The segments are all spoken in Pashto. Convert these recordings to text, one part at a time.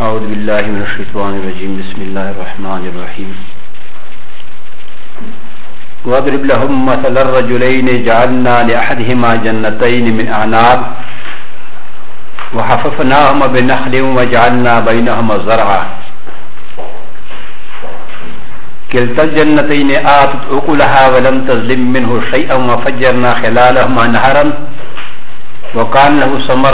أعوذ بالله من الشيطان الرجيم بسم الله الرحمن الرحيم واضرب لهم مثل الرجلين جعلنا لأحدهما جنتين من أعناب وحففناهما بنخل وجعلنا بينهما زرعا كلتا الجنتين آتت أكلها ولم تظلم منه شيئا وفجرنا خلالهما نهرا وكان له ثمر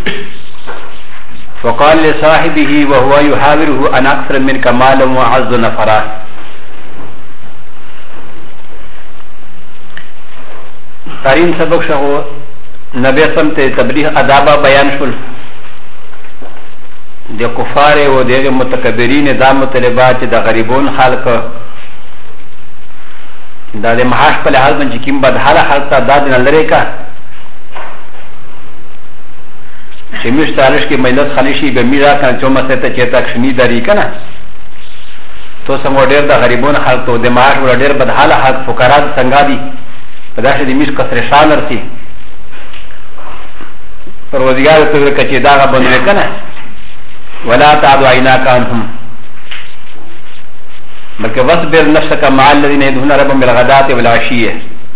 وقال لصاحبه وهو يحاوره أنا أكثر منك مالا وأعز نفرا تارين سبق شهو نبي سمت تبلیغ ادابا بیان شل دی کفار و دی متکبرین دا مطلبات دا غریبون خلق دا دی محاش پل حال من چکیم بدحال خلق تا دا دینا لره که چه میش تارش که مجلس خلیشی به میرا کنه چو مسیطه چیتا کشنی داری کنه تو سمو دیر دا غریبون خلق تو دی محاش ولا دیر بدحال خلق فکرات سنگا دی پداش دی میش کسر شان رسی پروردگار تو کچی داغا بندوی کنه ولا تعدو عیناک عنهم بلکه واصبر نفسك مع الذين يدعون ربهم بالغداة والعشية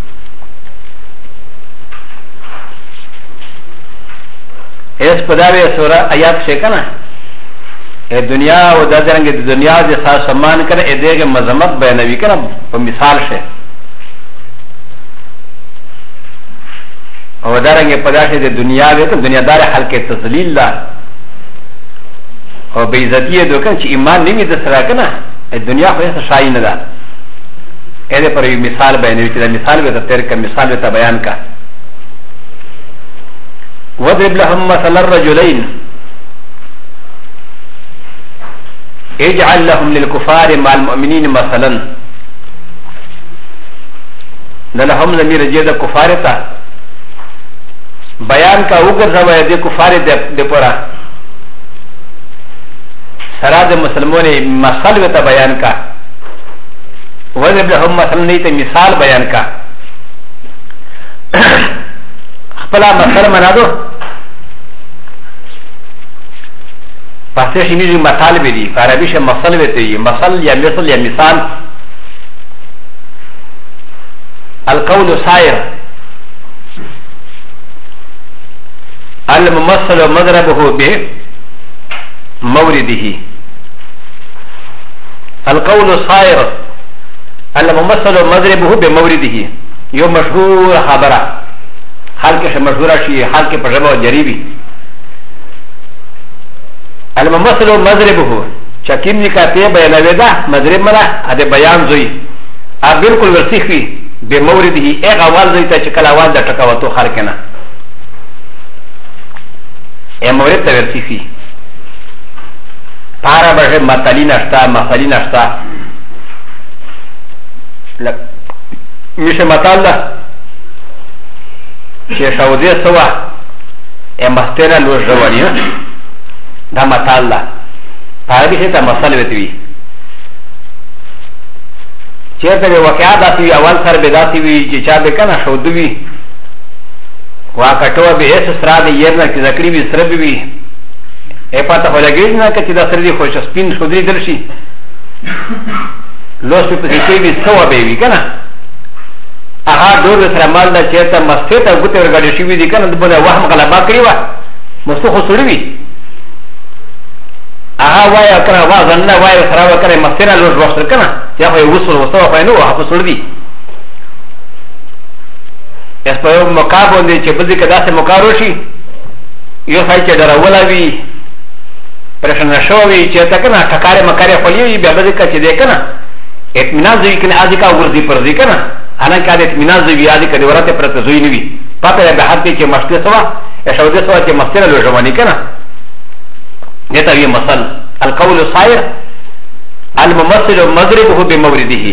اس پداوی سورہ آیات سے کنا اے دنیا و دادرنگ دنیا دے ساز سمان کنا اے دے گے مذمت بیانوی کنا پا مثال سے و دارنگ پداشے دے دنیا دے تو دنیا دار حلق تسلیل دا و بیزتی دو کن چی ایمان نمی دسرا کنا دنیا خو ایسا شایی ندا ایده پر مثال بیانوی چی دا مثال بیتا تیر کا مثال بیتا بیان کا وضرب لهم مثل الرجلين اجعل لهم للكفار مع المؤمنين مثلا لهم ضمیر جیدا کفار تا بیان کا اوگر زوائے دے کفار دے پورا سراد مسلمون مثل ویتا بیان کا وضرب لهم مثل نیتا مثال بیان کا خپلا مثل منا دو پاسه شمیزی مثال بیدی عربیش مثل ویتی مثل یا مثل یا مثال القول سائر الممثل مضربه به مورده القول الصائر الممثل مضربه بمورده یو مشهور خبره حال کے مشهوره شي حال کے پجبا جریبی الممثل مضربه چکیم نکاته بیانوی دا مضرب منا اده بیان زوی ا بالکل ورسیخی بمورده ایک اول زوی تا چکل اول دا ٹکاوتو خار کنا ای مورد تا ورسیخی پارا بشه مطلین اشتا مفلین اشتا میشه مطال دا چه شاوده سوا ای مستینا لوش روانی دا مطال دا پارا بیشه تا مسل ویتوی چه تا بی وقعا داتی اول سر بی داتی وی چه چا بکنا شودو وی واقعتو بی ایس سرا دی یرنا که ذکری بی سر بی ای پاتا خولگیز نا که چه دا سر دی خوش سپین شودری درشی لوس پی پسیسی بی سوا بیوی کنا اها دور سر مال دا چه تا مستی تا گوتی ورگاڑی شوی دی کنا دو دا وهم غلبا کری وا مستو خسوڑی وی اها وای کنا وا زننا وای سراو کنا مستینا لوس وستر کنا یا خوی وصول وستو خوی نو وحا خسوڑ دی اس پر یو مقابون دی چه بلدی که دا سے مقارو شی یو خواهی چه در اولا وی پرشنشو وی چه تا کنا تکار مکار خولیوی بیا بلدی که چه دی کنا اتمنان زوی کنه آزی که ورزی پرزی کنا حالان که اتمنان زوی آزی که دیورات پرت زوی نوی پاتا یا بحر دی چه مشتی سوا یا شوده سوا چه مستینا لو جوانی کنا دیتا وی مثل القول صائر الممثل مضربه بمورده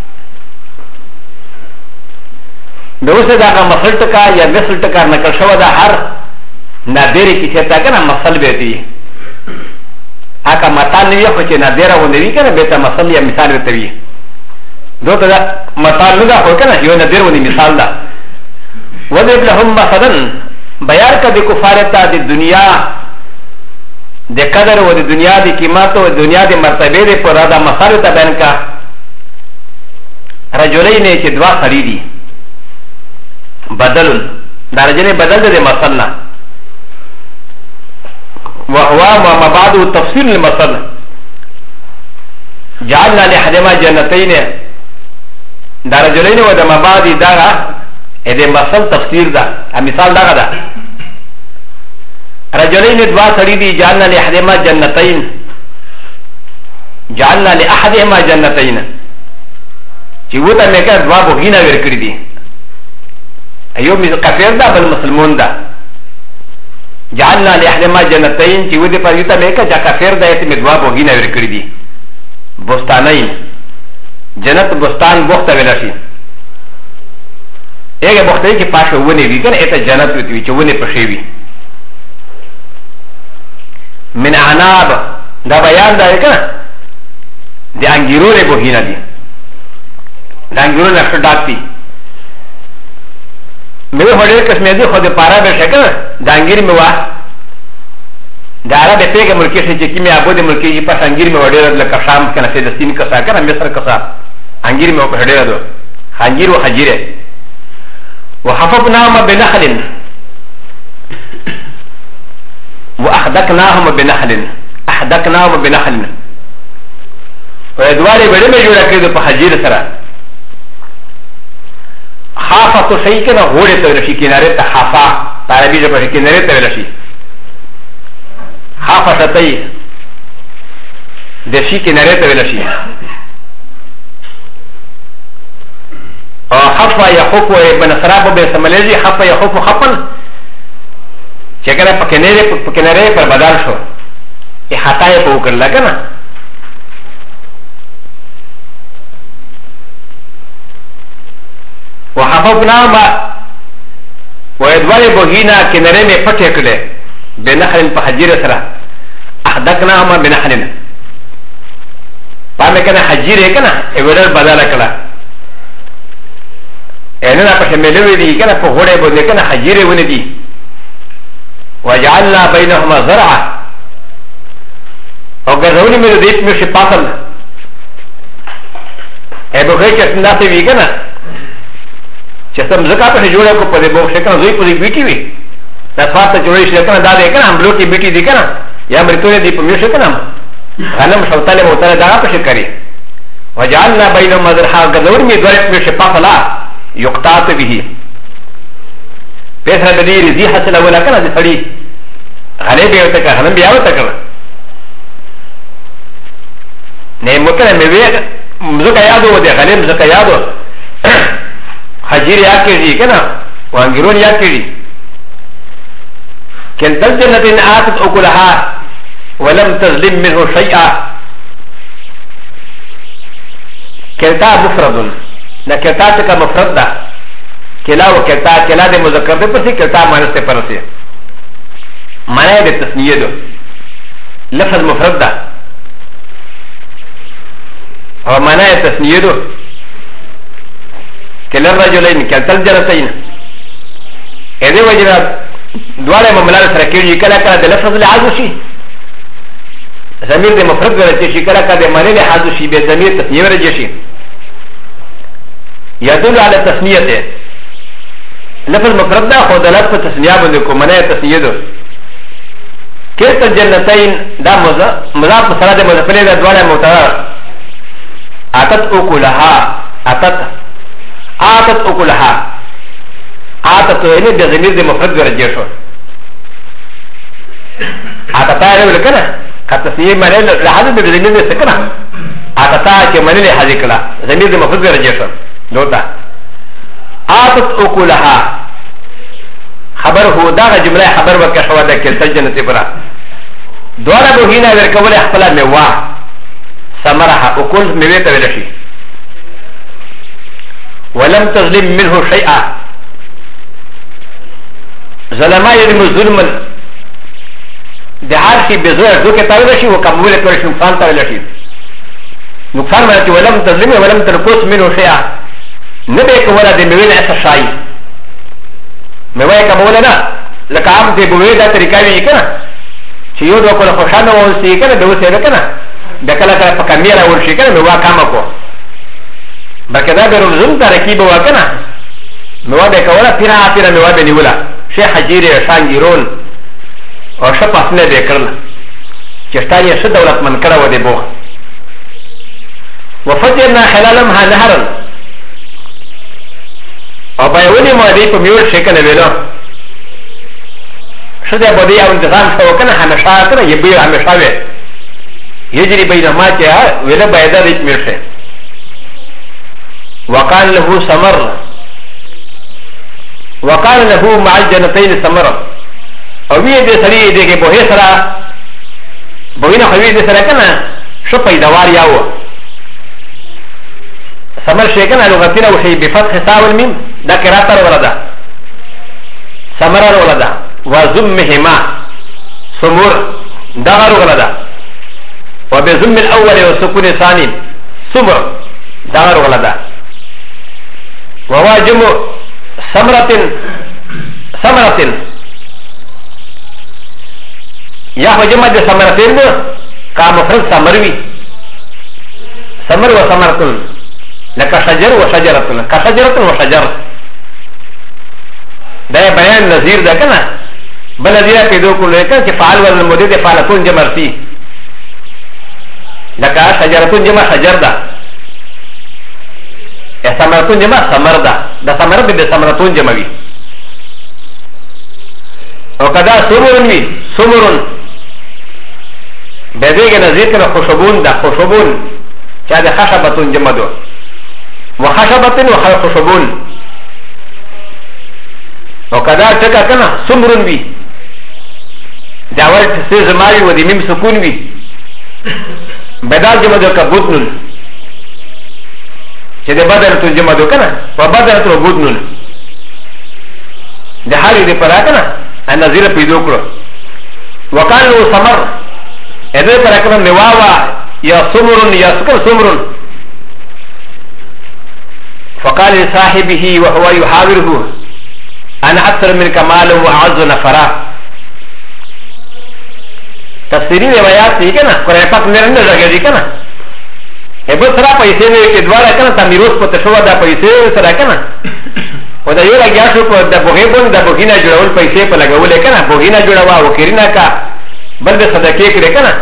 دوسه دا مثل تکا یا مثل تکا نکل شو دا هر نادری کی چتا کنا مثل بیتی اکا مثال نوی خو چه نادره و نوی کنا بیتا مثل یا مثال بیتوی دو تا دا مثال نو دا خو کنا یو نادر و نی مثال دا وضرب لهم مثلا بیار کا دی کفارتا دی دنیا د قدر و د دنیا د قیمت و د دنیا د مرتبه د پر دا مسائل ته بیان کا رجلین چې دوا سړي دي بدل دا رجل بدل د مسله وهو ما بعد تفصيل المسألة جعلنا لحدما جنتين دا رجلين ودا ما بعد دارا اذا مسألة تفسير دا مثال دا دا رجلين دوا سري دي جعلنا لحدما جنتين جعلنا لأحدهما جنتين چه وطا مكا دوا بغينا ورکر دي ايو كفر دا بل مسلمون دا جعلنا لأحدهما جنتين چه وطا پر يوتا مكا جا كفر دا يتم دوا بغينا ورکر دي بستانين جنت بستان بختا ولاشي ایگه بختایی که پاشه ونه وی کنه ایتا جنت وی چه ونه پشه وی من عناب دا بیان داره کنه دی انگیرون بوهینا دی دا انگیرون نقش داد تی میوه خودیر قسمه دی خود پارا بشه کنه دا انگیر میوه دا عرب پیگه ملکی شه چه کمی عبود ملکی جی پس انگیر میوه دیر لکه شام کنه فیدستین کسا کنه مصر کسا انگیر میوه پشه دیر دو خانگیر و خجیره وحفظناهم بنخل واحدقناهم بنخل احدقناهم بنخل ويدوالي بدمي جوڑا كده بحجير سرا خافة شيء كده غوري تولشي كناري تخافا تعربي جبه كناري تولشي خافة شتي دشي كناري تولشي خفا يخوف بن سراب بسملزي خفا يخوف خفا چکر پکنره پر بدل شو ای خطای پا اوکر لگنا و حفظنا ما و ادوال بوگینا کنره میں پتے کلے بنخلن پا حجیر سرا احدقنا ما بنخلن پا میں کنا حجیر ہے کنا ایوڑر بدل کلا ایننا پا شملوی دی کنا پا غوڑے بودنے کنا حجیر ونی دی وجعلنا بينهما زرعا وقرروني من ذيك مشي باطل ابو غير كسنا سوي كنا چسم زکات سے جوڑے کو پدے بو شکن زوی پدی بیٹی وی نفات جوڑے شکن دا دے کنا ہم لوگ کی بیٹی دی کنا یا مرتونے دی پمیو شکن ہم غنم شوتالے موتالے دا پش کری وجعلنا بينهما زرعا قرروني من ذيك مشي باطل يقطعت به پیسہ بدی رضی حاصل اولا کنا دی سڑی غلی بیوتا کنا غنم بیاوتا کنا نئے مکنا موی مزکا یادو دی غلی مزکا یادو حجیر یاد کردی کنا وانگرون یاد کردی کنتل جنتین آتت اکلها ولم تظلم منه شیئا کنتا مفردن نا کنتا چکا مفرد دا کلا و کلتا کلا د مذکر دے پسی کلتا مانس تے پرسی معنی دے تسنیه دو لفظ مفرد دا اور معنی تسنیه دو کلا الرجلین کلتا الجنتین ایدے وجنا دوارے مملال سرکیوجی کلا کلا دے لفظ لحاظ شی ضمیر دے مفرد ورچے شی کلا کلا دے معنی لحاظ شی بے ضمیر تسنیه ورچے شی یدل علی تسنیه لفظ مفرد دا خود دلالت پر تسنیه بنده کو منع تسنیه دو کیست الجنتین دا مضاف مسرد مضافلی دا دوار متعار آتت اکلها آتت اکلها آتت اینه دا ضمیر دا مفرد ورجه شو آتتا رو لکنا که تسنیه منع لحاظ دا ضمیر دا سکنا آتتا چه منع لحاظ کلا ضمیر دا مفرد ورجه شو دوتا آتت اکلها خبر هو دا جمله خبر وکشوا دا کلتا جنت برا دوارا بوهینا ورکول اخفلا میوا سمرها اکل میویتا ولشی ولم تظلم منه شیئا ظلما یدم ظلما دا هر شی بزور دو کتا ولشی وکمول کرش نقصان تا ولشی نقصان مانتی ولم تظلم ولم تنقص منه شیئا نبه کولا دی مویل ایسا شایی مویل کمولا نا لکه عام دی بویل دا طریقه وی کنا چې یو دوه کله خوشاله اوسې کنه به اوسې کنه د کله کله په کمیره ورشي کنه نو وا کام کو بلکې دا به روزم ترکیب وکنه نو به کوله پیرا نو به نیولا شیخ حجیره شانګیرون او شپه نه به کړل چې ستانه ش دولت من کړه و دې بو وفتحنا خلالها نهرا او بایونی مادی په میور شکل ویلو شده بودی او انتظام شو کنه همیشه کنه یه بیر همیشه وی یجری بینما چه ویلو بایده ریچ میرشه وقال له سمر وقال له مع الجنتين سمر او وی دې سړي دې کې بوه سره بوینه خوي دې سره کنه شو پیداوار یاو سمر شيكنا لغتنا وشي بفتح ساو الميم دا كراتر ولدا سمرر ولدا وزمهما سمور دغر ولدا وبزم الاول وسكون ثاني سمر دغر ولدا وواجم سمرة يا وجمع سمرتين كمفرد سمروي سمر وسمرتن لك شجر وشجرة كشجرة وشجر ده بيان نظير ده كنا بل نظير كيدو كل كان كفعل والمدد فعلتون جمرتي لك شجرة جمع شجر ده سمرتون جمع سمر ده سمر ده سمرتون جمعي وكذا سمرون وي سمرون بذيك نظير كنا خشبون ده خشبون كذا خشبتون جمع ده وخشبة وخشبون وكذا تكا كنا سمرون بي جاور تسيز ماري ودي ميم سكون بي بدال جمع دو كبوتنون چه بدر تو جمع دو كنا وبدر تو بوتنون ده حالي دي پرا كنا النظير پیدو کرو وكان له سمر ادو پرا كنا نواوا يا سمرون يا سكر سمرون فقال لصاحبه وهو يحاوره انا اكثر منك مالا واعز نفرا تفسيري روايات دي كنا قرآن پاک نرن لگا دي كنا ابو سرا پیسے نے کہ دوارا کنا تمیروس پتہ شو دا پیسے سرا کنا و دا یو لگیا شو په د بوګي د بوګینا جوړول پیسې په لګول کنا بوګینا جوړوا او کرینا کا بل به صدقه کړي کنا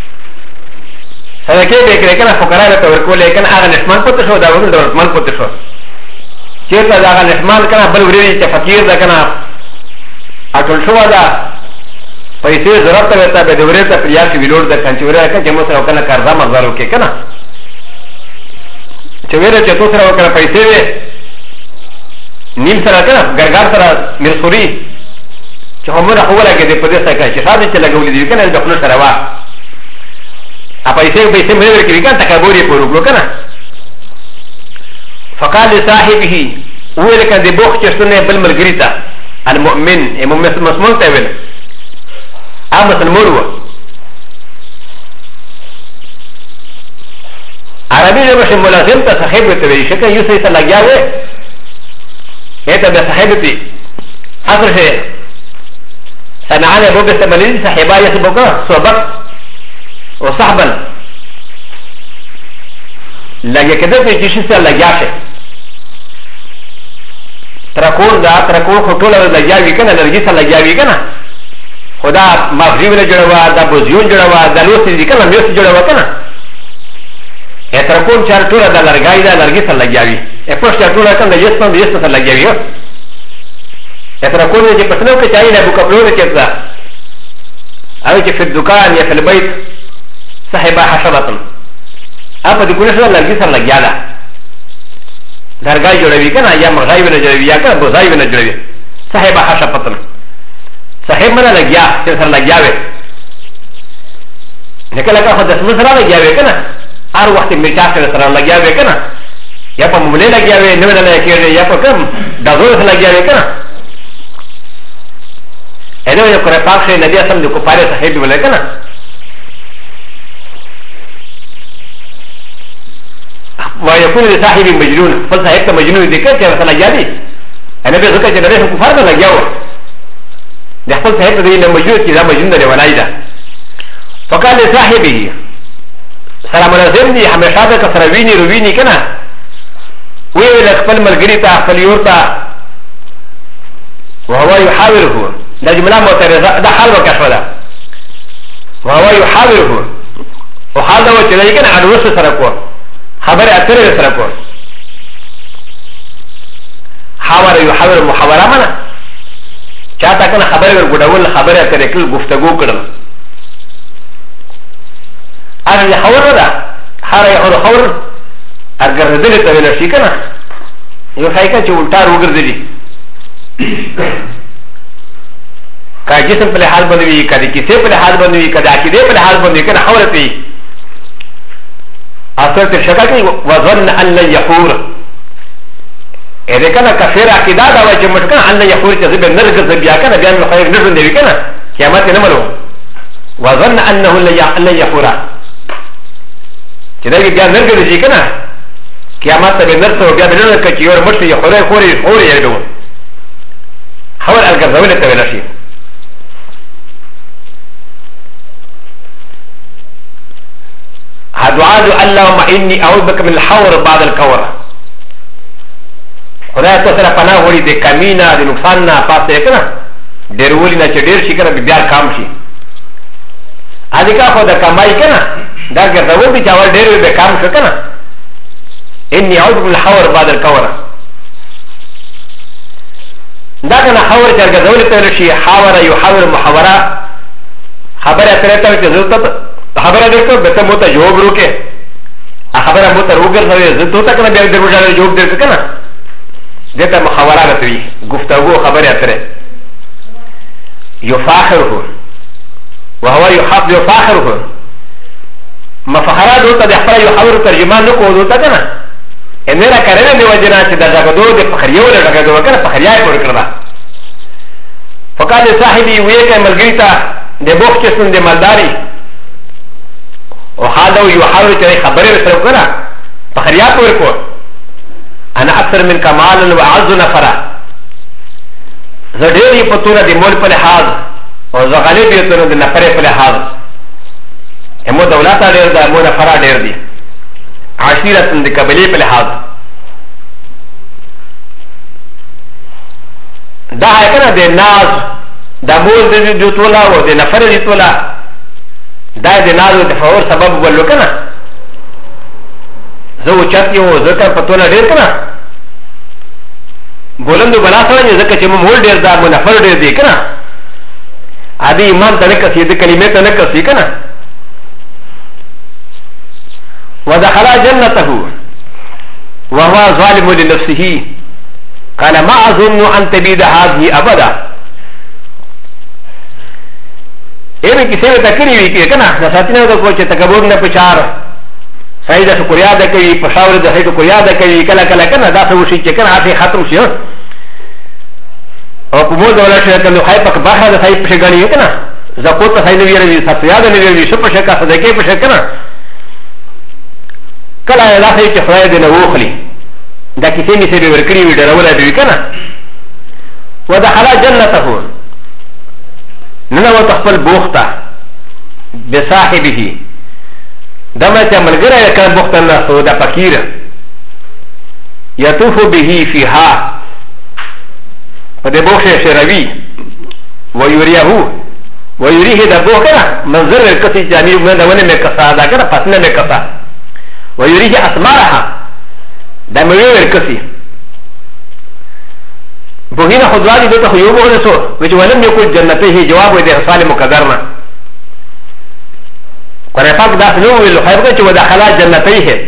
صدقه به کړي کنا فقراء ته ورکول کنا هغه نشمان پتہ شو دا ورته دولتمن پتہ شو چیرته دا هغه نشمان کنا بل ورې چې فقیر دا کنا اټول شو دا پیسې ضرورت ته به دورې ته پریا کې ویلوړ د کنچورا کا چې مو سره کنه قرضا مزارو کې کنا چې ویره چې تو سره وکړه پیسې وې نیم سره کنه ګرګار سره مرسوري چې همره اوله کې دې په دې څخه چې شاده چې لګولې دي کنه د خپل سره وا ا پیسې مې ورکړي کنه تکبوري پورو کنه فقال لصاحبه ويل كان دي بوخ چستنه بل مرګریتا المؤمن مسلمان ته ویل ا مسلمان و عربي ژبه چې ملازم ته صاحب ته ویل شکه یو څه لګیا وې اته به صاحب ته اخر شي سمعنا ابو بسملين صاحبا يسبق صحبت وصحبا لګیا کده چې شي سره لګیا شي ترکور دا ترکور خټوله لګیا وی کنه لرګي سره لګیا وی کنه خدا مغرب له جوړوا دا بوزيون جوړوا دا لوسي دي کنه میوس جوړوا کنه اترکور چار ټوله دا لرګای دا لرګي سره لګیا وی اپوش چار ټوله کنه یسپم یسپ سره لګیا وی اترکور چې پتنو کې چای نه بو کپلو کې تا او چې په دکان یا په بیت صاحب حشرتن اپ دې ګونه سره لرګي سره لګیا دا درګای جوړوي کنه یا مرغای ونه جوړوي یا کنه بوزای ونه جوړوي صاحب حشرتن صاحب منا لګیا چې سره لګیا وي نکله کا خدای سره لګیا وي کنه هر وخت میټا سره لګیا وي کنه یا په موبایل لګیا وي نو نه کېږي یا په کوم دغه سره لګیا وي کنه اته یو کړه پاک شي نبی اسلام د کوپاره صاحب ولې کنه ويكون لصاحب مجنون فصاحب مجنون ذكر كيف لګیا دي انا به ذکر چې د کوفار نه لګیا و د خپل صاحب د مجنون کې دا مجنون دی ولای دا فقال لصاحبه سلام لازم دي هميشه ده كسر ويني رويني كنا ويقول خپل ملګری ته خپل یور ته وهو يحاوره ده جمله معترضه ده حال وکشف ده وهو يحاوره وحال ده چې دی کنه اډوس سره کو خبر اتره سره کو حاور يحاور محاوره معنا چاته کنه خبر ورګډول خبر اتره کول گفتگو کړل انا يحاور ده هر يحاور خور اگر دل ته ویل شي کنه یو ځای چې الټا وګرځي کا جسم په حال باندې وي کدي کیسه په حال باندې وي کدي عقیده په حال باندې کنه حورتي اثر تر شکا کوي وظن ان لا يحور اذا كان كفر عقیده دا چې مټکه ان لا يحور چې زبر نرګ بیا کنه بیا نو خیر نه دی کنه قیامت نه ملو وظن انه لا يحور چې دا بیا نرګ دی کنه قیامت ته نرته بیا بلنه کوي یو مرته یې خوري یې دوه حول الجزاوية التوالشي هدعاء اللهم إني أعوذ بك من الحور بعد الكور خدای تسره پناه وړي د کمینا د نقصان نه پاتې کنه ډېر ولې نه چې ډېر شي کنه بیا کام شي ادي کا خو د کمای کنه دا ګرځول دي چې اول ډېر به کام شو کنه إني أعوذ من الحور بعد الكور دا کنه حور چې ګرځول ته شي حاور يحاور محاوره خبره ترې ته چې ضرورت خبره درته به ته مو ته جواب وروکې خبره مو ته وګرځوي زه ته کنه بیا دې ورته جواب درته کنه دته محاوره راځي گفتگو خبره اتره يفاخره وهو يفاخره مفخرات دوته د خپل يحاور ترجمان نو کو دوته کنه ان را کرنے دی وجنا چې دا زګدو د فخریو له زګدو کنه فخریای پور کړه فقال صاحبي وې کې ملګری ته د بوخ چې سن د مالداري او حالو يحاول چې خبره سره کړه فخریای پور کو انا اكثر من كمال وعز نفرا زډيري پتوره د مول په لحاظ او زغالي به تر د نفر په لحاظ همو دولت ډېر د مو نفرا ډېر دي عشيرة د قبلي په لحاظ دا کنه د ناز د مول د جوتولا او د نفر د جوتولا دا د ناز د فور سبب ولو کنه زه چاتیو زکه پتوله ډیر کنه بولندو بلا سره زکه چې مول ډیر دا مو نفر ډیر دی کنه ادي ایمان ته نه کسي د کلمې ته نه کسي کنه ودخل جنته وهو ظالم لنفسه قال ما اظن ان تبيد هذه ابدا ايه كيسه تكري وي كنا نساتنا د کو چې تکبر نه پچار سيده شکریا ده کوي پښاور د هیڅ شکریا ده کوي کله کله کنه دا څه وشي چې کنه هغه ختم شي او په مو ډول چې ته نو خای پک باخه د صحیح پښه غړي کنه زکوت صحیح نه ویری ستیا ده نه ویری شپ پښه کا صدقه پښه کنه کله دا صحیح چې خدای دې نه وخلی دا کیسه می سره ورکړي وی ډروله دی کنه ودخل جنته نو وتخفل بوخته بصاحبه دمه چې ملګری کړه بوخته نه سو دا فقیر يطوف به فيها فده بوخه شروي ويريه دا بوخه منظر الكسي جاني من دونه مكسا دا کنه پسنه مکسا ويريه اسمارها دا موي الكسي بوهينا خدواني دوته خيو بوخه سو وچ ولم يكن جنته جواب ده حسال مقدرنا کنه پاک دا نو ویل خیر چې ودخل جنته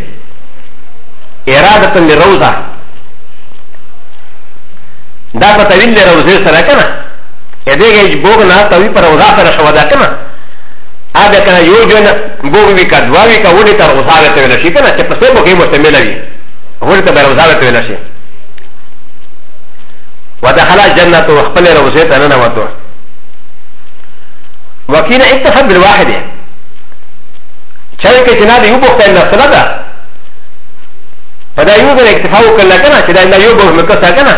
اراده للروضه دا په تویل له روزه سره کنه ا دې کې بوغ نه توی پر روزه سره شو دا کنه ا دې کنه یو جن بوغ وی کا دوا وی کا وډی تر روزه ته ویل شي کنه چې په څه بوغي مستعمل وي وډی ته روزه ته ویل شي ودخل جنته وخپل روزه ته نه وته وکینه اتفق بالواحد چا کې جناب یو بوخ ته نه سره ده فدا یو د اکتفا وکړه کنه چې دا یو بوغ مکه کنه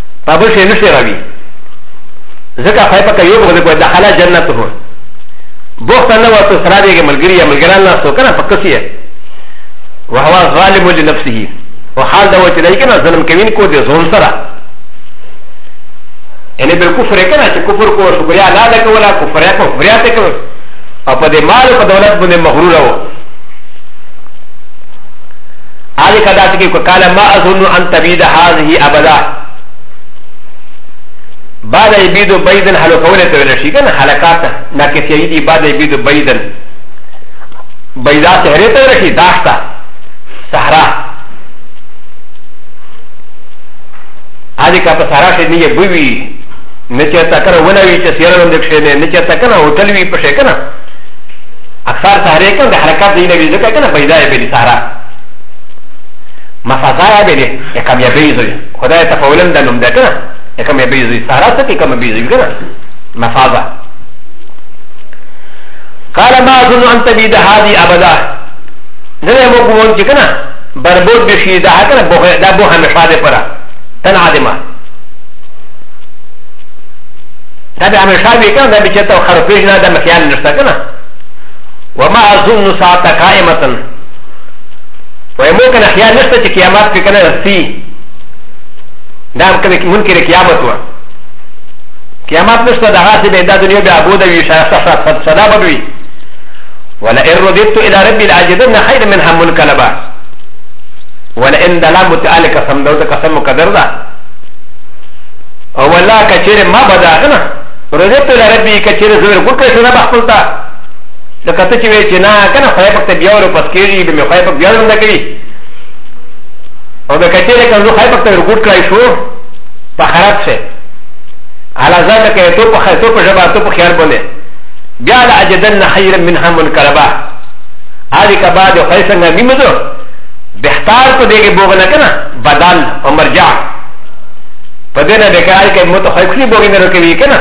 فابل شيء نشي راوي ذكا خايفك يوم غلب ودخل جنته بوخت نه وته سره دیګه ملګری یا ملګران نه سو کنه فقسیه وهو ظالم لنفسه وحال دا وته دی کنه ظلم کوین کو دي زون سره ان بالکفر کنه چې کفر کو شکریا نه ده کولا کفر کو فریات کو او په دې مال او دولت باندې مغرور وو علي کدا چې کو قال ما اظن ان تبيد هذه ابدا بعد يبيد بيدن حلو کوله ته نشي کنه حلقات ناکفي دي بعد يبيد بيدن بيدا شهره ته نشي داشتا صحرا علي کا په صحرا کې نه بوي نه چې تا کنه ونوي چې سیرون د ښه نه چې تا کنه هوټل وی په ښه کنه اکثر صحرا کې د حرکت دی نه وی ځکه کنه بيدا یې به صحرا مفازا به دې کامیابی زوی خدای ته فولن د نوم ده کنه كم يبيزي سارة كم يبيزي كنا مفازة قال ما أظن أن تبيد هذه أبدا نرى مقبول كنا بربود بشي ده كنا ده بوها مشاهده فرا تنعدما ده مشاهده كنا ده بيشتا وخرفيجنا ده مكيان نشتا كنا وما أظن ساعة قائمة ويمكن أحيان نشتا كيامات كنا نفسي دا منکر قیامت و قیامت نشتا دا غاسی بین دا دنیا بی عبوده وی شاید صدا بدوی ولئن رددت الى ربی العاجدن خیر منها منقلبا ولئن دلام متعال قسم دو دا قسم مقدر دا او والله کچیر ما بدا غنا رددت الى ربی کچیر زور گل کشو نبا خپلتا لکه تا چوی چی نا کنا خواهی پکتا بیاورو پس کیری بمی خواهی پک بیاورو نکوی او د کچېره کنزو خای پکته ورګوټ کړای شو په خراب شه على ذلك تو په خیتو په جبا تو په خیال باندې بیا د اجدن خیر منها منقلبا هذه کبا د خیسنګ نیمدو بهتار په دې کې بوغنه کنه بدل او مرجع په دې نه د کای کې متخیخلی بوغنه ورکوي کنه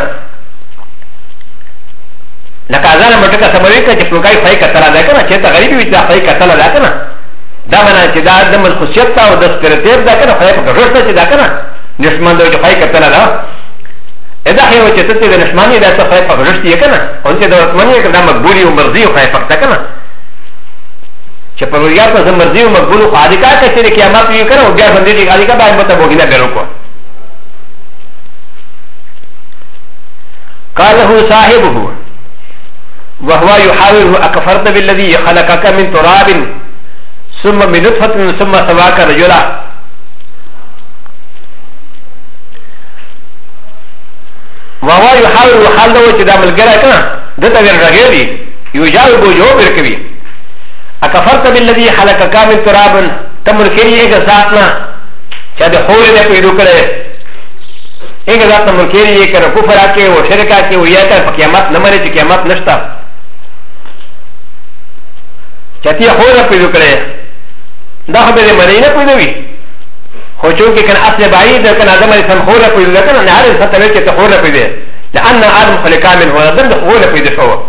لکه ځان مټکه سموي چې فلکای فای کتره ده کنه چې ته غریبي وي ځا فای کتله ده کنه دا منا چې دا د ملخصیت تا او د سپیرتیب دا کنه خای په غوښته چې دا کنه نشمن دوی خای کتله ده اذا هي چې ته د نشمنی دا څه خای په غوښته یې کنه او چې د ورتمنی کنه مقبولي او مرضی او خای پکته کنه چې په ویاړ په مرضی او مقبول خو اډیکا چې قیامت یې کنه او بیا باندې دې اډیکا باندې مت بوګینه بیرو کو قاله صاحبه وهو يحاول اكفرت بالذي خلقك من تراب ثم من نطفة ثم سواك رجلا وهو يحاول وحال دو چې دا ملګری کنه دته ورغېږي يجاوب جواب ورکوي اكفرت بالذي خلقك من تراب تمر کېږي هغه ذاتنا چې د خور نه پیدا کړي هغه ذات تمر کېږي کنه کفر کې او شرک کې او یا ته قیامت نه مری چې قیامت نشته چتی خور نه پیدا کړي دا خبره مدینه پیدا وی خو چونکه کنه اصل بعید کنه ادم علیه السلام خور نه پیدا کنه نه هر څه ته چې خور نه پیدا لأن آدم خلق من هو ادم خور نه پیدا شو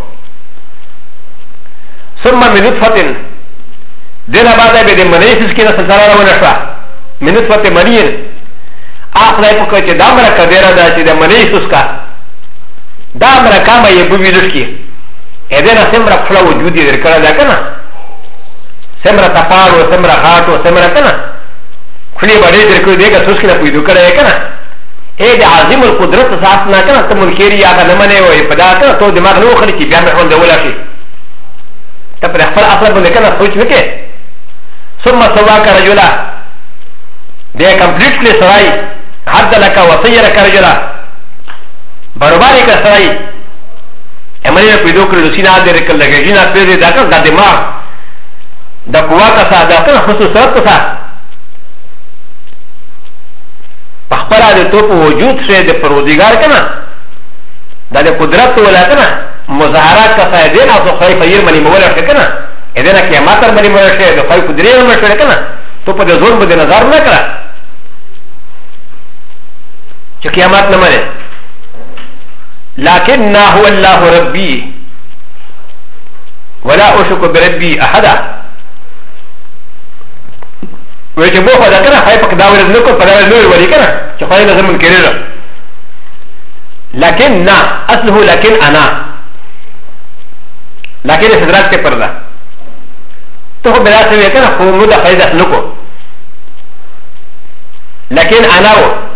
ثم من نطفه دنا بعد به د منیس کې نه سره روانه شو من نطفه منین اخلای په کې دا مر کډیرا دا چې د منیس کا دا مر کامه یې بوی لشکي اذن سمره خپل وجود یې ورکړه دا کنه سمره تپاړو سمره غاټو سمره کنه خلی باندې درکو دیګه سوسکه پیدا کړه کنه اے د عظیم القدرت ذات نه کنه ته منکری یا نه منه وي په دا کنه ته دماغ نو خلی چې بیا مې هون دیولا شي ته پر خپل اصل باندې کنه سوچ وکې ثم سواك رجلا ده کمپلیټلی سړی حد لك وصيرك رجلا برابرۍ کا سړی امره پیدا کړل سینا دې کړل لګینا پیدا دا کنه د دماغ د قوا کا ساده کنه خصوصیت کا پخپلا د تو په وجود سره د پرودګار کنه د قدرت ولا کنه مظاهرات کا فائدې نه او خیر فیر منی مولا کنه اذن قیامت تر منی مولا شه د خیر قدرت نه شه کنه تو په ځون باندې نظر نه کړه چې قیامت نه مله لكن هو الله ربي ولا اشرك بربي احدا وجه بو خدا کنه خای پک داور نه کو پداور نور وری کنه چې خای نه زمون کړي لكن نا اصله لكن انا لكن استدراك تپردا تو بلا سوي كنا خو مو دا فائدة نكو لكن انا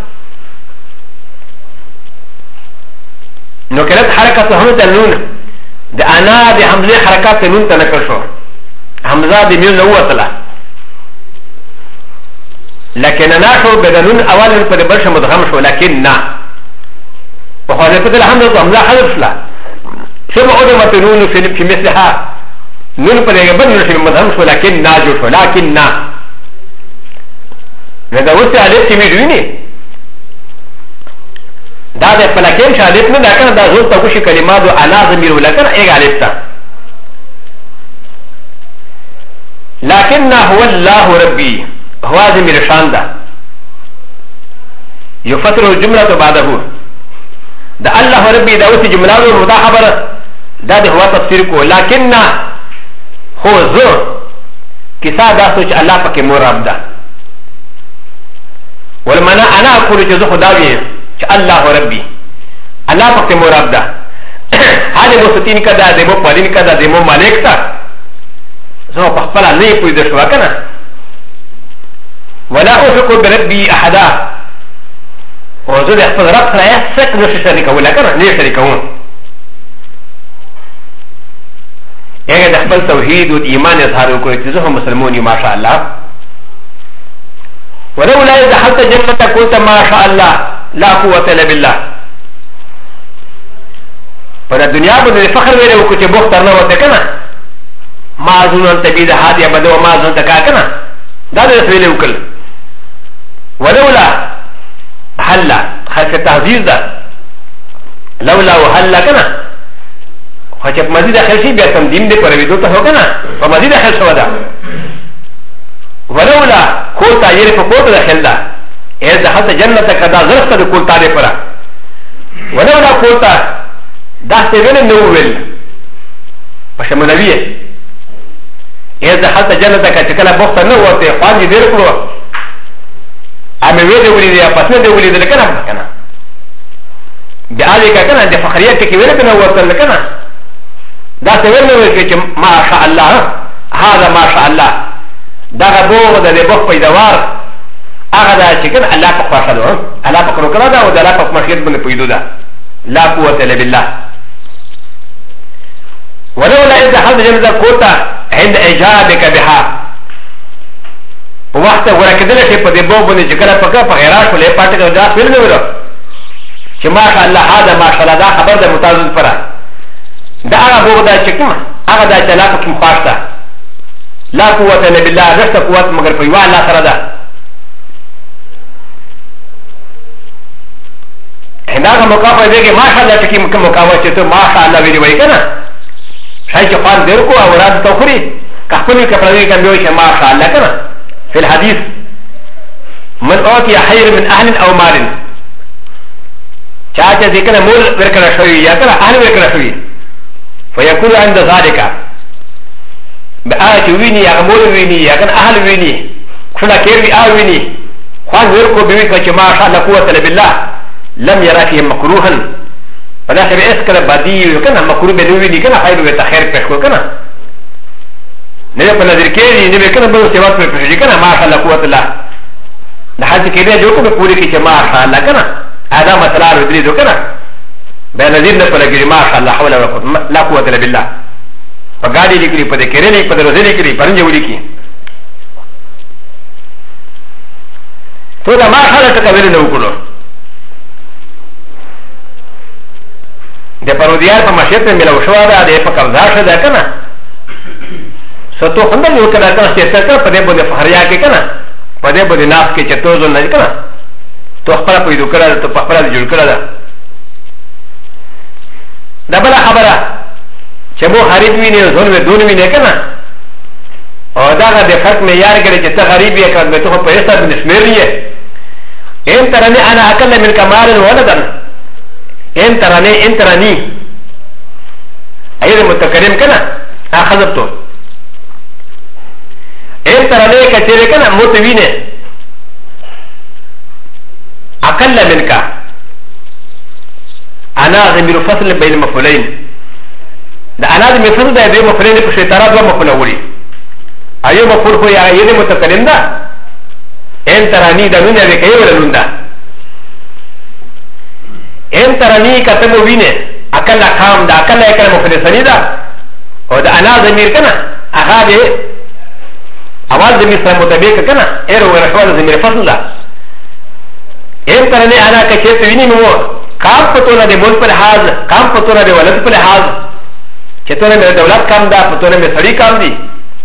نو كانت حركة همزة النون دا انا دي حمزة حركات النون تنكر شو حمزة دي ميون نوطلا لكن انا شو بدنون اولا قد برش مدغم شو لكن نا وخواني قد الحمزة حمزة حذف لا شو بقودة نون في مثلها نون قد يبنون في مدغم شو لكن نا جو شو لكن نا ندا وسط عليك تميدوني دا د فلکین شادت نه دا کنه دا زول تاوشي کلمات انا ضمیر ولکن ایک الف تا لكن هو الله ربي هو ضمیر شان دا يفتر الجمله بعده دا الله ربي دا وسط جمله مدا خبر دا د هو تفسیر کو لكن هو ذو کسا دا سوچ الله پاک مراد دا والمنا انا اقول جزء خداوی الله ربي الله پاک مراد دا هذا مستین کدا دمو پالین کدا دمو مالک تا زو پخپل نه پوی د شوا کنه ولا افق بربي احدا وزو د خپل رب سره سک نشي شریک ولا کنه نه شریکون هغه د خپل توحید او ایمان اظهار وکړي چې زه مسلمان یم ماشاء الله ولولا اذا حتى جنة قلت ما شاء الله لا قوة الا بالله پر دنیا باندې فخر ویلو کو چې بوختر نه وته کنه ما ظنون تبید هادي ابدا ما ظن تکا کنه دا دې ویلو کل ولولا حل خاصه تعزیز ده لولا وحل کنه خو چې مزید خلشي بیا تم دین دې پر ویدو ته هو کنه په مزید خل شو ده ولولا کوتا يرف کوتا دخل ده اذا حتى جنة كذا زرفت دخول تاري فرا ولولا كوتا داخل وين نوول بشم نبيه اذا حتى جنة كذا بوقت نووتي خواني ديركو امي ويدي وليدي پسنه دي وليدي لكنا كنا بآلي كنا دي فخريات كي ويدي نووتن لكنا داخل وين نووتي ما شاء الله هذا ما شاء الله داخل بوغ ده بوغ پیدوار هغه دا چې کنه الله په خواشه ده الله په کړو کړه دا او د الله په مشیت باندې پویدو ده لا قوت الا بالله ولولا اذا حد جنة قوتا عند اجابك بها وقت ورکدل شي په دې بوب باندې چې کله پکا په غیرات ولې پاتې کړه دا فعل نه ورو چې ما شاء الله هذا ما شاء الله دا خبر ده متعدد فرا دا هغه بوب دا چې کوم هغه دا چې الله په خواشه لا قوت الا بالله رست قوت مگر په یو الله سره ده هذا مكافاه ديك ما شاء الله تكي مكافاه تو ما شاء الله ويدي ويكنا شايف قال ديركو اوراد تخري كحكمي كفرادي كان بيوش ما شاء الله كنا في الحديث من اوتي خير من اهل او مال شاشه ذكر مول وركنا شوي يا كنا اهل وركنا شوي فيكون عند ذلك بآية ويني يا مول ويني يا كنا اهل ويني كنا كيري اهل ويني قال وركو بيوش ما شاء الله قوة الا بالله لم يرى فيه مكروها فلا شيء اسكر بديل كنا مكروه بدوي كنا خير بتخير بشكو كنا نبي كنا ذكري نبي كنا بدو سوات بشكو كنا ما شاء الله قوة الله لحد كده جو كنا بقولي كي ما شاء الله كنا هذا مثلا ودري دو كنا بنزيد نقول لك ما شاء الله حول لا قوة الا بالله فقالي لكري فذكرني لك فدرزني لكري فرنجي ولكي تو ده ما شاء الله تكبر نوكلو د پرودیار په مشیت مې ملو شو دا د په قبضه شو دا کنه ستو خنده یو کړه کنه چې څنګه په دې باندې فخریا کې کنه په دې باندې ناس کې چې توزو نه کنه تو خپل په دې کړه ته په خپل جوړ کړه دا بل خبره چې مو غریب ویني زون و دون ویني کنه او دا د فرق معیار کړي چې ته غریب یې کړه ته په حساب باندې شمیرې ان ترني انا اقل من كمال ولدا ان تراني ايضا متكلم كنا اخذته ان تراني كثير كنا متوينه اقل منك انا ضمير فصل بين مفعولين د انا د مثل د دې مفرد په شیطان دوه مفعول وړي ايو مفعول خو یا یې متکلم ده ان ترانی د نونه د کوي ولوندا ان ترانی کتمو وینه اکل کام دا اکل اکل مفعول ثانی ده او د انا ضمیر کنه هغه د اواز د مثل مطابق کنه ایر او رحمت ضمیر فصل ده ان ترانی انا کچې ته ویني مو کام پتونه د مول پر حاض کام پتونه د ولد پر حاض چتونه مې دولت کام ده پتونه مې سړی کام دي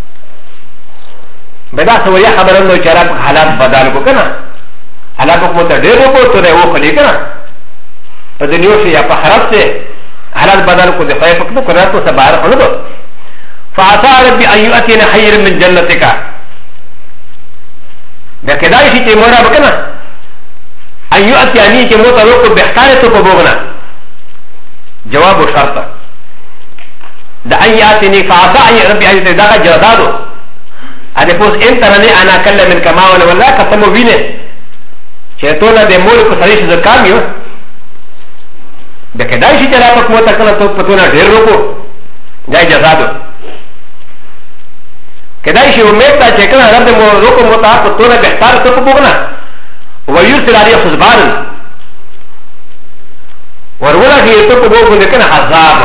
بدا سویا خبرن نو چرپ حالات بدل کو کنه حالات کو ته ډېر کو ته و خلی کنه په دنیو شي یا په خراب څه حالات بدل کو د خیر په قرات کو سبار خلو دو فاعطى ربي ان ياتينا خير من جنتك دا کدای شي چې مورا وکنه ان ياتيني چې مو ته کو بهتاره ته کو بوغنا جواب شرط دا ان ياتيني فاعطى ربي ان دا جزادو ا د پوس ان ترني انا کله من کما ولا قسم وینه چې ټول د مول کو سړي څه کام یو د کدای شي چې لا پک مو تکله ته پتونه ډېر وکړو دا جزادو کدای شي امید ته چې کله رب مو وکړو مو ته پتونه بهتر ته کو بوغنا ويرسل عليه خزبان ورولا هي ته کو بوغو کنه عذاب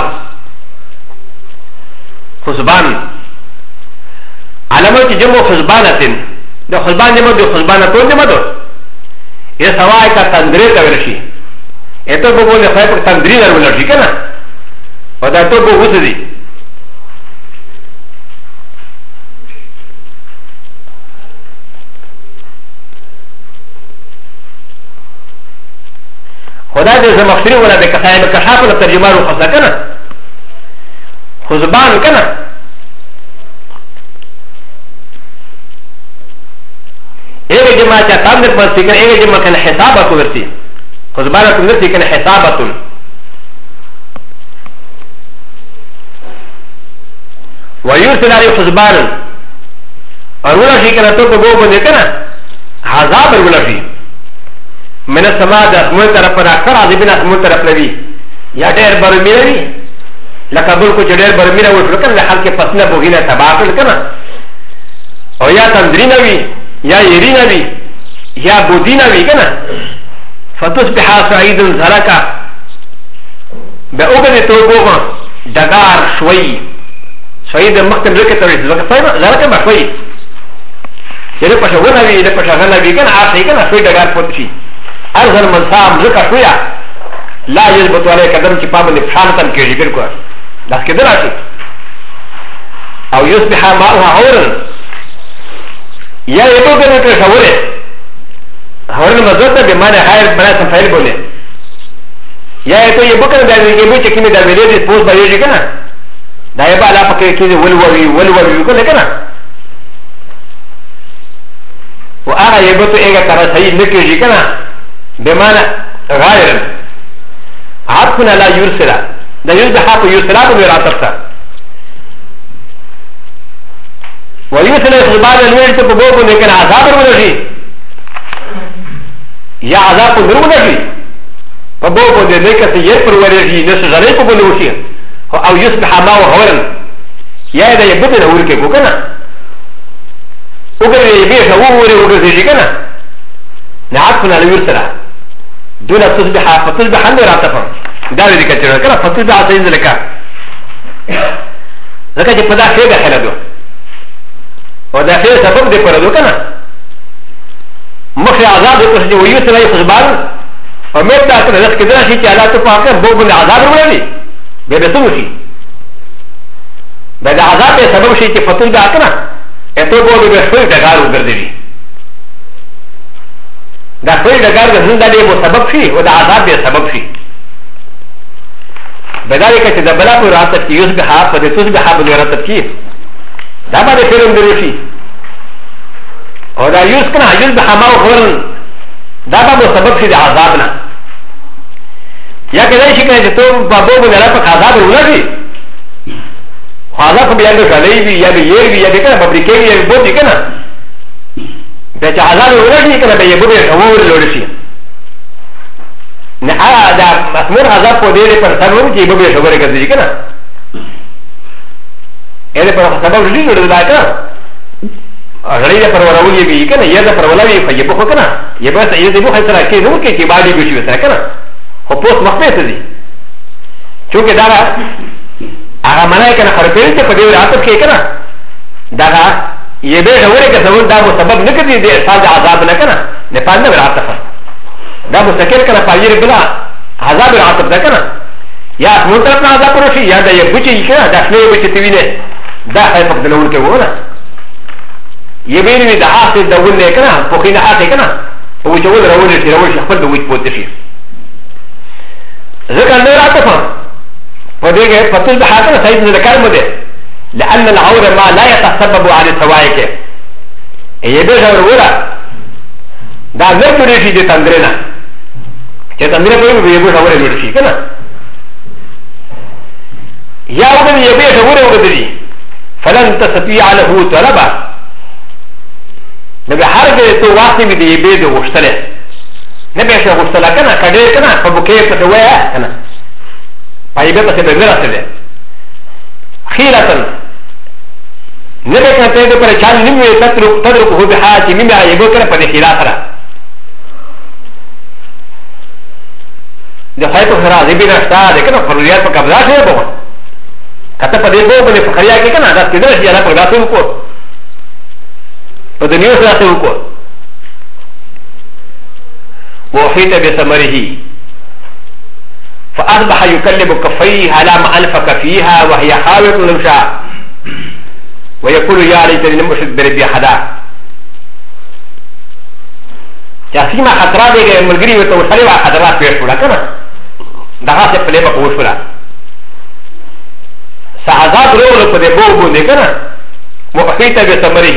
خزبان علامات جمع خزبانتين ده خزبان جمع ده خزبانتون جمع ده یہ سوائے کا تندری تولشی یہ تو بگو نے خواہ پر تندری در ولشی کنا و ده تو بگو سدی خدا ده زمخشری ولا ده کسائب کشاف ولا ترجمه رو خصا کنا خزبان کنا ايه جماعه تعمل مرسي كان ايه جماعه كان حسابه مرسي خزبانه مرسي كان حسابه ويرسل عليه خزبان ارولا شيء كان تو بو بو كان عذاب ارولا شيء من السماء ده مول طرف پر اکثر عذابنا مول طرف لوي يا ډېر برميري لکه بل کو ډېر برميره و فکر له خلک پسنه بوغینه تباکل کنه او یا تندرینه وي یا يرينا بي يا بودينا بي كنا فتصبح سعيدا زركا بأوغن توبوغا دغار شوي شوي ده مختم ركة تريد زركا بشوي يلي پشا ونا بي يلي پشا غنا بي كنا عاصي كنا شوي دغار پوتشي ارزل منصام ركا شويا لا يزبط عليه قدم چي پابن بشانتن كيجي بلکو لاس كده راشي او يصبح ماؤها عورا یا یہ تو کرنے کے شعور ہے ہمارے مزد ہے بیمار خیر بنا سفید بولے یا یہ تو یہ بکر دے کہ مجھے کہ میں دے پوسٹ بھائی جی کنا دائیں بالا پکے کہ ولوی کو لے کنا وہ آ یہ تو ایک طرح صحیح نکے جی کنا بیمار غیر آپ کو لا یورسلا دا یورسلا کو یورسلا کو میرا تھا ويوصل الخبار الويل تبغوه لكن عذاب الولشي يا عذاب الولشي فبوه لك سيئر الولشي نسو زريق الولشي او يصبح ما وحولا يا اذا يبدل اولك كوكنا وقال يبيش اووري وقال كنا نعطفنا الويرسلا دون تصبح فتصبح عندي راتفا داري دي كتير كنا فتصبح سيد لك لكن جبدا خيبه حلدو و دا خیر سبب دی پردو کنا مخی عذاب دی پس دی ویو سلائی خزبان و مید دا کنا رس کدنا شی چی اللہ تو پاکر بو بند عذاب رو دی بے بسو شی دا عذاب دی سبب شی چی فتن دا کنا اتو بو بے شوی دگار رو گردی دی دا شوی دگار دا زندہ دی وہ سبب شی و دا عذاب دی سبب شی بداری کچی دا بلا پو راتب کی یوز بحاب پا دی توز بحاب دی راتب کی دا با دی فیلم دروشی او دا یوز کنا یوز بحماو خورن دا با مو سبب شی دی عذابنا یا کدای شی کنه تو بابو بو نرا پا عذاب رولا شی عذاب بیا دو شلی بی یا بی یر بی یا بی کنا ببریکی بی یا بی بوتی کنا بیا چا عذاب رولا شی کنا بیا بو بیا شوور لوڑی شی نه دا اسمور عذاب پو دیره پر سنون چی بو بیا شوور کردی کنا ا د پر سبب لري نو دا کا غړي د پر ورولې وی کنه یا د پر ولوي خو یې بخو کنه یې به یې د بخو سره کې نو کې چې باندې بشي وسره کنه خو پوس مخته ته دي چونکه دا هغه منای کنه خرپېل چې په دې راتب کې کنه دا یې به ډوره کې سبب دا سبب نه کړي دې ساده عذاب نه کنه نه پاند راتب دا مستقل کنه پایره بلا عذاب راتب ده کنه یا موږ ته عذاب ورشي یا دا یې بچي کنه دا شنو بچي تی وینه دا هي په دلون کې وونه یې ویني دا هغه د ونه کنه په خینه هغه کنه او چې ول راوړي چې راوړي خپل د وښ پوت شي ځکه نه راتب ودي فتل بحاكم سيد ذكر مده لأن العور ما لا يتسبب على السوائك يبقى ولا دا نرجو ريشي دي تندرنا كي تندرنا بيبقى يبقى ولا يرشي كنا يا ابن يبقى ولا ودري فلن تستطيع له طلبا نبي حرق تو واسي بدي يبقى وشتله نبي شو وشتله كنا كدير كنا فبكيف تتويه كنا فايبه پس به میرا سره خیرتن نبه کنه ته پر چان نیمه تدرک هو به حاج نیمه ایبو کنه په خیرات را د فایتو سره دې نشتا ده کنه فریات په قبضه شوی بو کته په دې بو باندې فخریا کې کنه دا کېدل چې نه په داسو کو په دنیا سره تاسو کو وحيت بثمره فأصبح يكلم كفيه على ما أنفق فيها وهي حاوية لمشا ويقول يا ليتني لم أشرك بربي أحدا يا سيما خطرات ملغري وتوصلي وخطرات بيش ولا كنا دغا سے پلے بکوش ولا سعذاب رول پدے بو بوندے کنا وحيت بثمره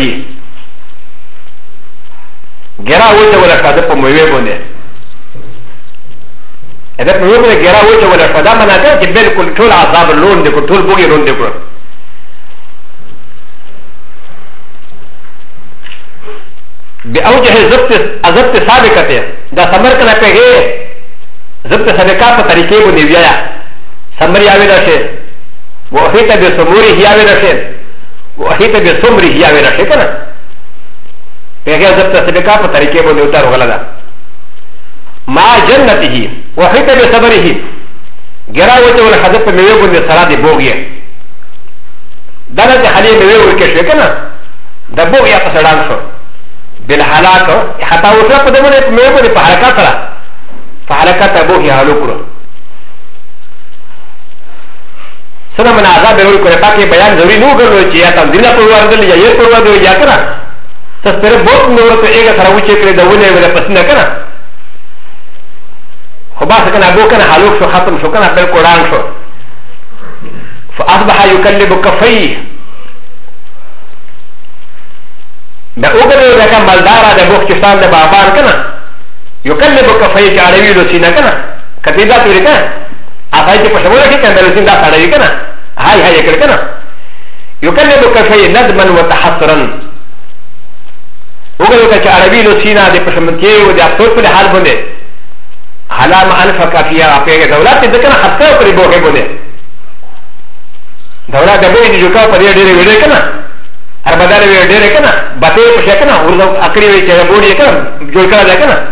گرا وچ ولا قد پموي بوندے ا ذ ا ك ن ي ر ا وجه ولا فدا مناكا جبل كل طول عذاب اللون دي كل طول بوغي لون دي كل باوجه زبط سابقه دا سمر كنا كهي زبط سابقه بطريقه بني ويايا سمر ياوي داشي وحيت بسموري ياوي داشي وحيت بسمري ياوي داشي كنا كهي زبط سابقه بطريقه بني وتر وغلدا ما جنته وحيت بصبره جرا وجه ولا حذف ميوه بن سراد بوغيه دانا حالي ميوه كشف كنا ده بوغيه فسران شو بالحالات حتى وصل قدمه ميوه بن فحركات را فحركات بوغيه هلوكرو سنا من عذاب بيقول كره تاکي بيان ضروري نو کرو چي یا تنزيل پر وردل یا ير پر وردل یا کنا سستر بوت نور تو ایگا سره وچه کړي دونه ولا پسنه کنا خباس كان ابو كان حلوك شو ختم شو كان بالقران شو فاصبح يكلم كفيه باوغل ذاك مالدارا ده بوك كسان ده بابان كان يكلم كفيه عربي لو سينا كان كتيبات وريكا افايتي پشوره كي كان لسين دا ساده كان هاي هاي كده كان يكلم كفيه ندما وتحسرا اوغل ذاك عربي لو سينا ده پشمنتي و ده افسوس په حال باندې حلام انفق فيها اپیگه دولت ذکر خطه پر بوګه بوله دولت دبه دي جو کا پر ډېر ویډه کنا هر بدل وی ډېر کنا بته پښه کنا ورته اکری وی چې بوډي کنا جوړ کړه ده کنا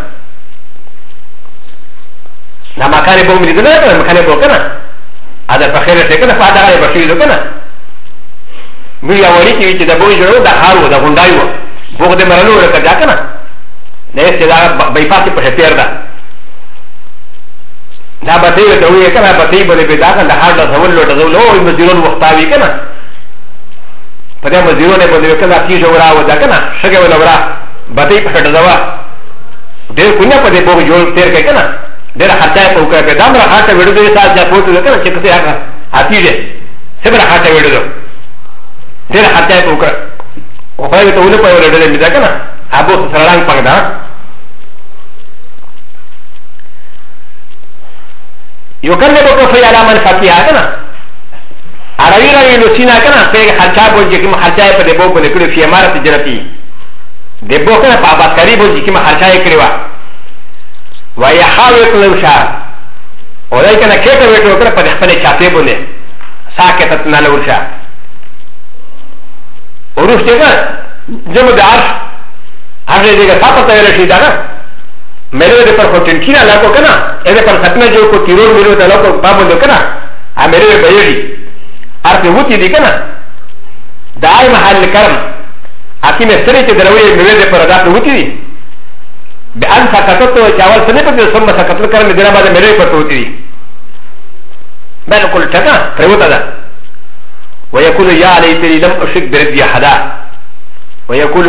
نا مکانه بو مې دې نه مکانه بو کنا اده په خیره څه کنا فاده غي بشي ده کنا وی یا وړي چې د بوې جوړو د هارو د غونډایو بوګ دې مرلو ورته کنا نه چې دا بایپاس په هتیر ده دا بتي ته وی کنه بتي بده به دا کنه هر د زول له زول او مزيرون وختاوي کنه په دې مزيرونه بده کنه کی جوړا و دا کنه شګه ولا ورا بتي په ډډه دوا ډېر کونه په دې بوګ جوړ تیر کې کنه ډېر حتا په وکړه په دامره حتا وړو دې سات ځا پوتو کنه چې څه هغه هاتي دې سبره حتا وړو ډېر حتا په وکړه او په دې ته ونه په وړو دې کنه ابو سرلان پنګدا يكلم كفي على من فاتيها كنا عربي راوي لوسينا كنا في خرچا بوجي كما خرچا په دبو باندې کړو في امارت جنتي دبو كنا په آباد کاری بوجي كما خرچا یې کړو وای حاوی کلو شا اولای کنا کېټه وټو کړ په خپل چاته باندې ساکت تنال ورشا فروش دیگه جمع د عرش هغه دیگه صاحب ته رشي دا مېره د پر کوټنکی نه لاکو کنه اې پر سپنه جو کو تیرور میرو ته لاکو بابو دو کنه ا مېره بېړي ارته وتی دی کنه دای محل کرم اکی مې سره چې دروي مېره پر دا وتی دی بان سکتو چاول سنه په ثم سکتو کرم دینه باندې مېره پر وتی دی بالکل ټکا پروتا ده ويقول يا ليتني لم اشرك بربي احدا ويقول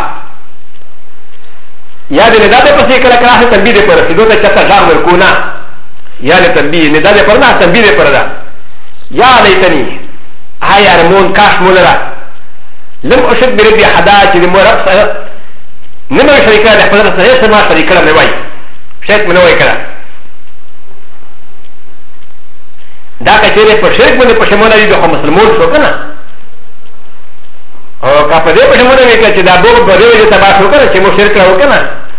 يا دې نداده پسې کله کله تنبیه دې پر رسیدو ته چتا ځان ورکونا یا له تنبیه نداده پر نه تنبیه دې پر ده یا ليتني هاي ارمون کاش مولرا لم اشرك بربي احدا چې دې مور رب سره نه شریک ده خپل سره سره ما شریک نه وای شرک نه وای کړه دا کچېره په شرک باندې پښمنه دي د مسلمان شو کنه او کا په دې پښمنه وکړه چې دا بوګ په دې ته تبا شو کنه چې مو شرک راو کنه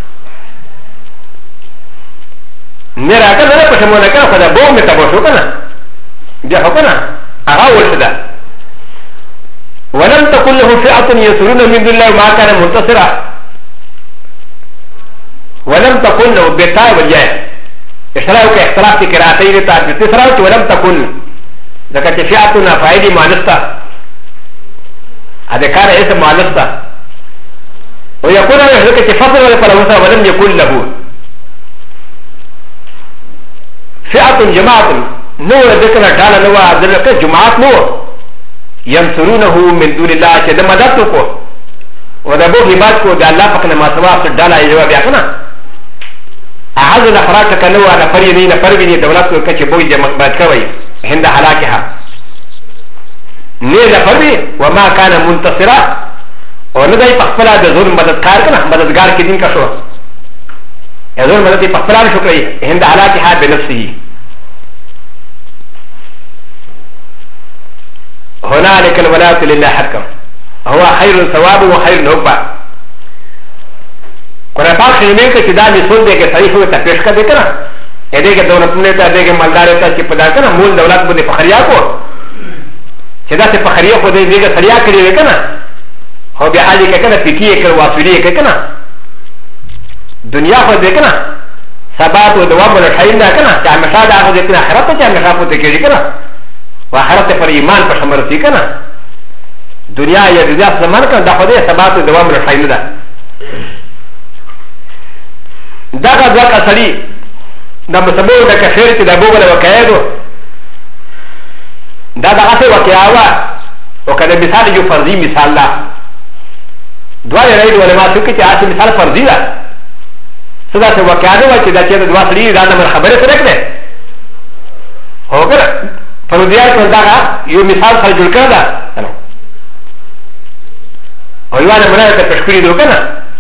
نه راکړه نه پښمنه کنه خو دا بوګ می تبا شو کنه بیا هو کنه هغه ورته ولم تكن له فئه يسرون من دون الله ما كان منتصرا ولم تكن له بتاع وجاه اشتراك اختلاف في قراءتي لتعرف تسرع ولم تكن ذكرت فئاتنا فائدي مانستا هذا كان اسم مانستا ويكون ذكرت فضل ولا ولم يكن له فئة جماعة نور ذكر تعالى نوى ذلك جماعة نور ينصرونه من دون الله كذا مددتكو ودبو هباتكو ده الله فقنا ما سوا سدالا يجوا بياكنا هذا الافراد كانوا على فريدين فريدين دولات كتش بوي بعد كوي عند هلاكها نيل فري وما كان منتصرا وندى يقفلا بزور مددكار كنا مددكار كدين كشو يزور مدد يقفلا شكري عند هلاكها بنفسه هنالك الولاة لله حقا هو خير ثواب وخير نوبة کله پاک شنه کې چې دا مسول دی کې صحیح وي ته پیش کړه کنه اې دې کې دولتونه ته دې کې مالدار ته چې پدا کنه مول دولت باندې فخریا کو چې دا څه فخریا خو دې کې خریا کړی وي کنه هو بیا حالي کې کنه پکې کې واسوري کې کنه دنیا خو دې کنه ثبات او دوام له ټاین دا کنه چې همیشه دا خو دې کنه آخرت ته همیشه پته کېږي کنه واخرت پر ایمان په شمرتي کنه دنیا یا دنیا زمان کنه دا خو دې ثبات او دوام له ټاین دا دا غږ اصلي دا مسبب د کفر چې د بوغل وکایدو دا دغه څه وکیاوه او کله مثال یو فرضي مثال لا دوه راځي علماء څوک چې اصل مثال فرضي ده صدا څه وکیاوه چې دا چې د دوه سړي دا نه خبره سره کړه هوګره فرضيات دا یو مثال سره جوړ کړه او یو نه مراد ته تشکری دوکنه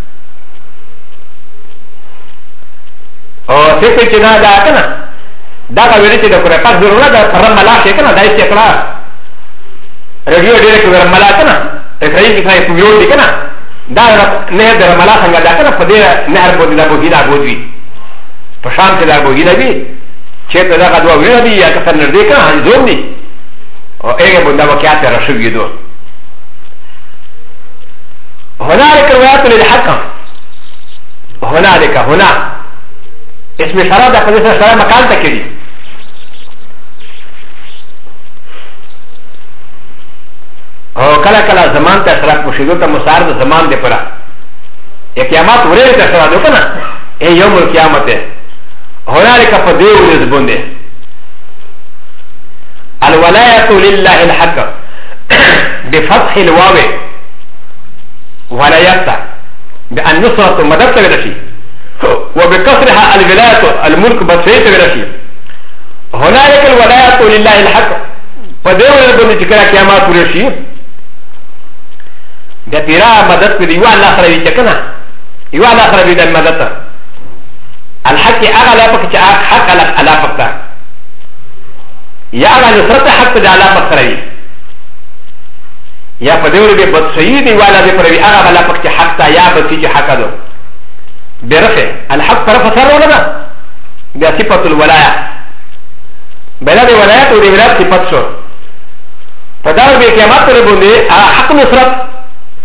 او څه چې نه دا کنه دا کوي چې د کور پاک ضرورت ده پر ملا کې کنه دای چې کړه رادیو ډیرکټ ور ملا کنه ته ځای کې ځای پیو دي کنه دا نه در ملا څنګه دا کنه په دې نهر بودی دا بوګی دا بودی په شام کې دا بوګی دی چې ته دا غوا ویل دی یا کثر نه دی کنه زوم دی او هغه بندا واقعات راشي دو هنالك روايات للحق هنالك هنا اسم شراب دا قدس شراب مکان تک دی او کلا کلا زمان تا شراب مشیدو تا مسار دا زمان دے پرا یا قیامات ورے تا شراب دو کنا اے یوم القیامت ہے هنالك فدیو نزبون دے الولایت للہ الحق بفتح الواو ولایتا بأن نصرت مدد تغلشی وبكسرها الولاية الملك بسيط برشي هنالك الولاية لله الحق فدور البند جكرا كيامات برشي ده تيرا مدد بدي يوان لا خربي جكنا يوان لا خربي ده مدد الحق اغلا بك حق على فقط يا اغلا نصرت حق ده على فقط يا فدور بسيط ولا ده فربي اغلا بك حق يا بسيط حق ده برفع الحق طرف سر ولا لا بصفة الولاية بلاد الولايات والولايات صفات شو فدار بكيامات ربوني حق نصرت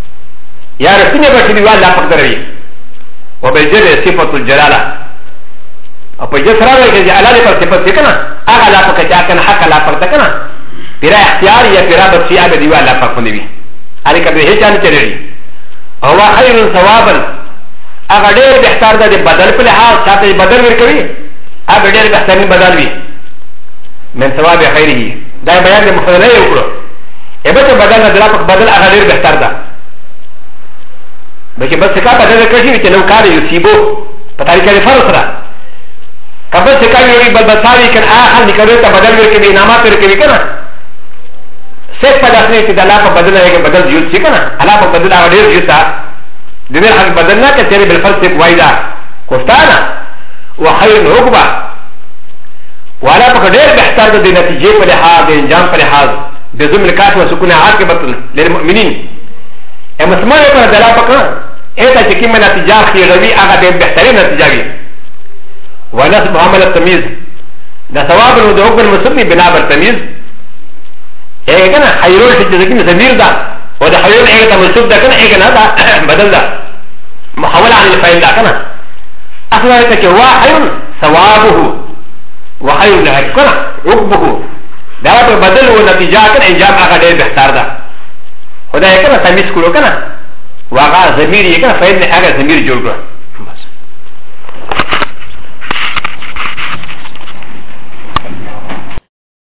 یا رسونه به دی الله پاک دروي او به جره صفات الجلاله او په جسره راځي چې الله دې پر صفات کنه هغه الله پاک چې کنه حق الله پاک کنه پیرا اختیار یا پیرا بچیا به دی الله پاک باندې وي اړ کده هیڅ نه چلېږي او وا خیر ثوابا هغه ډېر بهتر ده د بدل په لحاظ چاته بدل ورکوي هغه ډېر بهترین بدل وي من ثواب خیره دا بیان د مفضله یو کړو ابه ته بدل نه دلا پاک بدل هغه ډېر بهتر ده بلکې بس کا بدل کړی چې نو کار یو سیبو په طریقې فرض سره کبه څه کوي وي بل بساوي کړه هغه نکړو ته بدل ورکوي انعامات ورکوي کنه سیف په داسې چې د الله په بدل هغه بدل جوړ شي کنه الله په بدل هغه ډېر جوړ تا د دې حق بدل نه کړي بل فرض څه وایدا کوستانه وخير عقبه ولا په ډېر بهتر د نتیجې په لحاظ د انجام په لحاظ د ذم الکات او سکون عاقبت للمؤمنین مسلمان په دلا پکړه اته چې کومه نتیجه خیروي هغه د بهترین نتیجه وي ونص معامله تمیز د ثواب نو د حکم مسلمي بنا بر تمیز ايه كنا خيرون في الجزاكين زمير دا وده خيرون ايه تمسوك دا كنا ايه كنا دا بدل دا محاولة عن الفائل دا كنا اصلا ايه هو خير ثوابه وخير لها كنا عقبه دا بدل ونتيجة كنا انجام اغا دير بحتار دا وده ايه كنا تميز كلو كنا واغا زمير ايه كنا فائل اغا زمير جور كنا